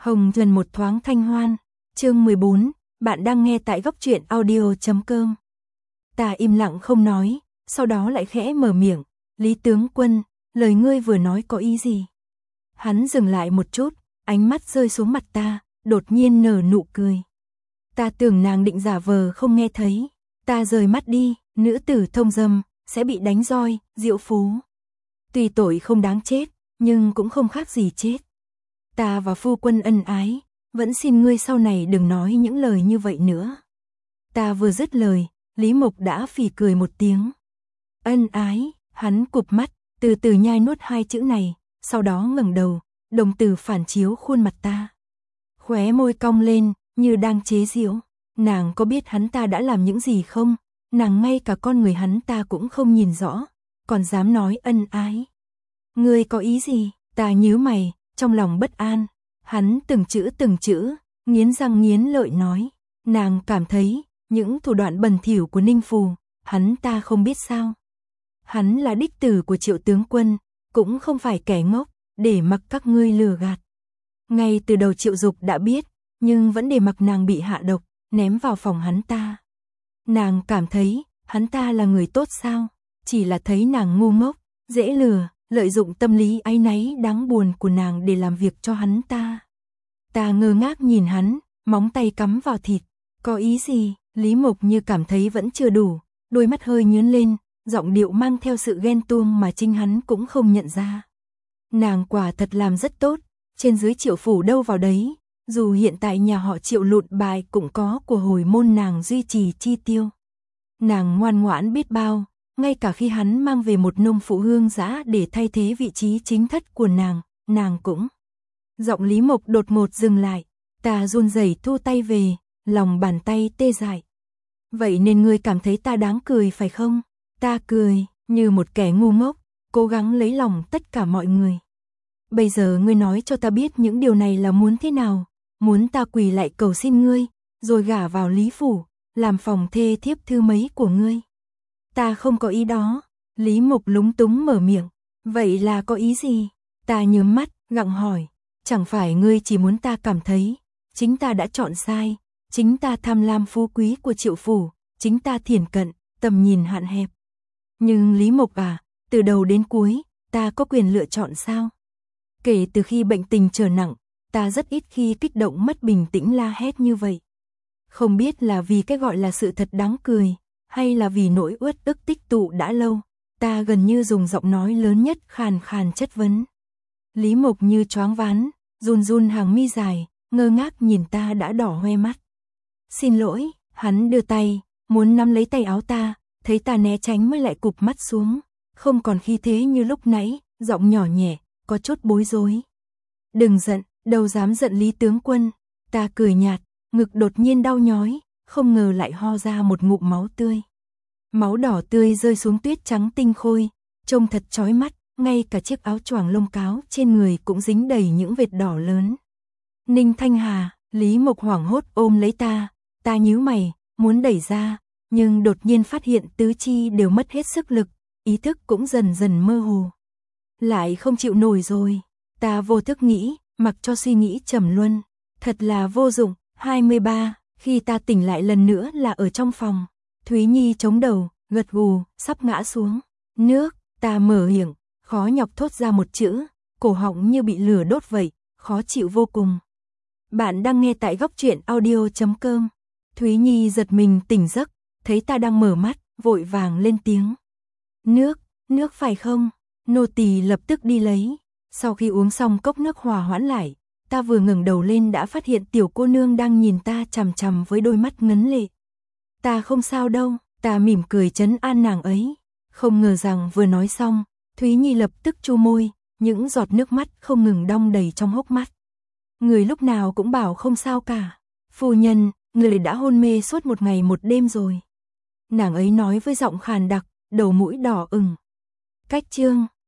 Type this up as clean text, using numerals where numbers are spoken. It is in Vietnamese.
Hồng Trần một thoáng thanh hoan, chương 14, bạn đang nghe tại góc truyện audio.com. Ta im lặng không nói, sau đó lại khẽ mở miệng, Lý tướng quân, lời ngươi vừa nói có ý gì? Hắn dừng lại một chút, ánh mắt rơi xuống mặt ta, đột nhiên nở nụ cười. Ta tưởng nàng định giả vờ không nghe thấy, ta rời mắt đi, nữ tử thông dâm, sẽ bị đánh roi, diệu phú. Tuy tội không đáng chết, nhưng cũng không khác gì chết. Ta và phu quân ân ái, vẫn xin ngươi sau này đừng nói những lời như vậy nữa. Ta vừa dứt lời, Lý Mộc đã phì cười một tiếng. Ân ái, hắn cụp mắt, từ từ nhai nuốt hai chữ này, sau đó ngẩng đầu, đồng tử phản chiếu khuôn mặt ta. Khóe môi cong lên, như đang chế giễu. Nàng có biết hắn ta đã làm những gì không? Nàng ngay cả con người hắn ta cũng không nhìn rõ, còn dám nói ân ái. Ngươi có ý gì? Ta nhíu mày, trong lòng bất an. Hắn từng chữ, nghiến răng nghiến lợi nói. Nàng cảm thấy, những thủ đoạn bẩn thỉu của Ninh Phù, hắn ta không biết sao. Hắn là đích tử của Triệu tướng quân, cũng không phải kẻ ngốc, để mặc các ngươi lừa gạt. Ngay từ đầu Triệu Dục đã biết, nhưng vẫn để mặc nàng bị hạ độc, ném vào phòng hắn ta. Nàng cảm thấy, hắn ta là người tốt sao? Chỉ là thấy nàng ngu ngốc, dễ lừa, lợi dụng tâm lý áy náy đáng buồn của nàng để làm việc cho hắn ta. Ta ngơ ngác nhìn hắn, móng tay cắm vào thịt. Có ý gì? Lý Mộc như cảm thấy vẫn chưa đủ, đôi mắt hơi nhướng lên, giọng điệu mang theo sự ghen tuông mà chính hắn cũng không nhận ra. Nàng quả thật làm rất tốt, trên dưới Triệu phủ đâu vào đấy, dù hiện tại nhà họ Triệu lụn bại cũng có của hồi môn nàng duy trì chi tiêu. Nàng ngoan ngoãn biết bao, ngay cả khi hắn mang về một nông phụ hương giã để thay thế vị trí chính thất của nàng cũng. Giọng Lý Mộc đột ngột dừng lại, ta run rẩy thu tay về, lòng bàn tay tê dại. Vậy nên ngươi cảm thấy ta đáng cười phải không? Ta cười, như một kẻ ngu ngốc, cố gắng lấy lòng tất cả mọi người. Bây giờ ngươi nói cho ta biết những điều này là muốn thế nào? Muốn ta quỳ lại cầu xin ngươi, rồi gả vào Lý phủ, làm phòng thê thiếp thứ mấy của ngươi? Ta không có ý đó. Lý Mộc lúng túng mở miệng. Vậy là có ý gì? Ta nhướng mắt, gặng hỏi. Chẳng phải ngươi chỉ muốn ta cảm thấy, chính ta đã chọn sai, chính ta tham lam phú quý của Triệu phủ, chính ta thiển cận, tầm nhìn hạn hẹp. Nhưng Lý Mộc à, từ đầu đến cuối, ta có quyền lựa chọn sao? Kể từ khi bệnh tình trở nặng, ta rất ít khi kích động mất bình tĩnh la hét như vậy. Không biết là vì cái gọi là sự thật đáng cười, hay là vì nỗi uất ức tích tụ đã lâu, ta gần như dùng giọng nói lớn nhất khàn khàn chất vấn. Lý Mộc như choáng váng, run run hàng mi dài, ngơ ngác nhìn ta đã đỏ hoe mắt. Xin lỗi, hắn đưa tay, muốn nắm lấy tay áo ta, thấy ta né tránh mới lại cụp mắt xuống, không còn khí thế như lúc nãy, giọng nhỏ nhẹ, có chút bối rối. Đừng giận, đâu dám giận Lý tướng quân. Ta cười nhạt, ngực đột nhiên đau nhói, không ngờ lại ho ra một ngụm máu tươi. Máu đỏ tươi rơi xuống tuyết trắng tinh khôi, trông thật chói mắt, ngay cả chiếc áo choàng lông cáo trên người cũng dính đầy những vệt đỏ lớn. Ninh Thanh Hà, Lý Mộc hoảng hốt ôm lấy ta nhíu mày, muốn đẩy ra, nhưng đột nhiên phát hiện tứ chi đều mất hết sức lực, ý thức cũng dần dần mơ hồ. Lại không chịu nổi rồi, ta vô thức nghĩ, mặc cho suy nghĩ trầm luân, thật là vô dụng. 23, khi ta tỉnh lại lần nữa là ở trong phòng, Thúy Nhi chống đầu, gật gù, sắp ngã xuống. Nước, ta mở miệng, khó nhọc thốt ra một chữ, cổ họng như bị lửa đốt vậy, khó chịu vô cùng. Bạn đang nghe tại góc truyện audio.com. Thúy Nhi giật mình tỉnh giấc, thấy ta đang mở mắt, vội vàng lên tiếng. Nước phải không? Nô tỳ lập tức đi lấy. Sau khi uống xong cốc nước hòa hoãn lại, ta vừa ngẩng đầu lên đã phát hiện tiểu cô nương đang nhìn ta chằm chằm với đôi mắt ngấn lệ. Ta không sao đâu, ta mỉm cười trấn an nàng ấy. Không ngờ rằng vừa nói xong, Thúy Nhi lập tức chu môi, những giọt nước mắt không ngừng đong đầy trong hốc mắt. Người lúc nào cũng bảo không sao cả. Phu nhân, người đã hôn mê suốt một ngày một đêm rồi. Nàng ấy nói với giọng khàn đặc, đầu mũi đỏ ửng. Cách chương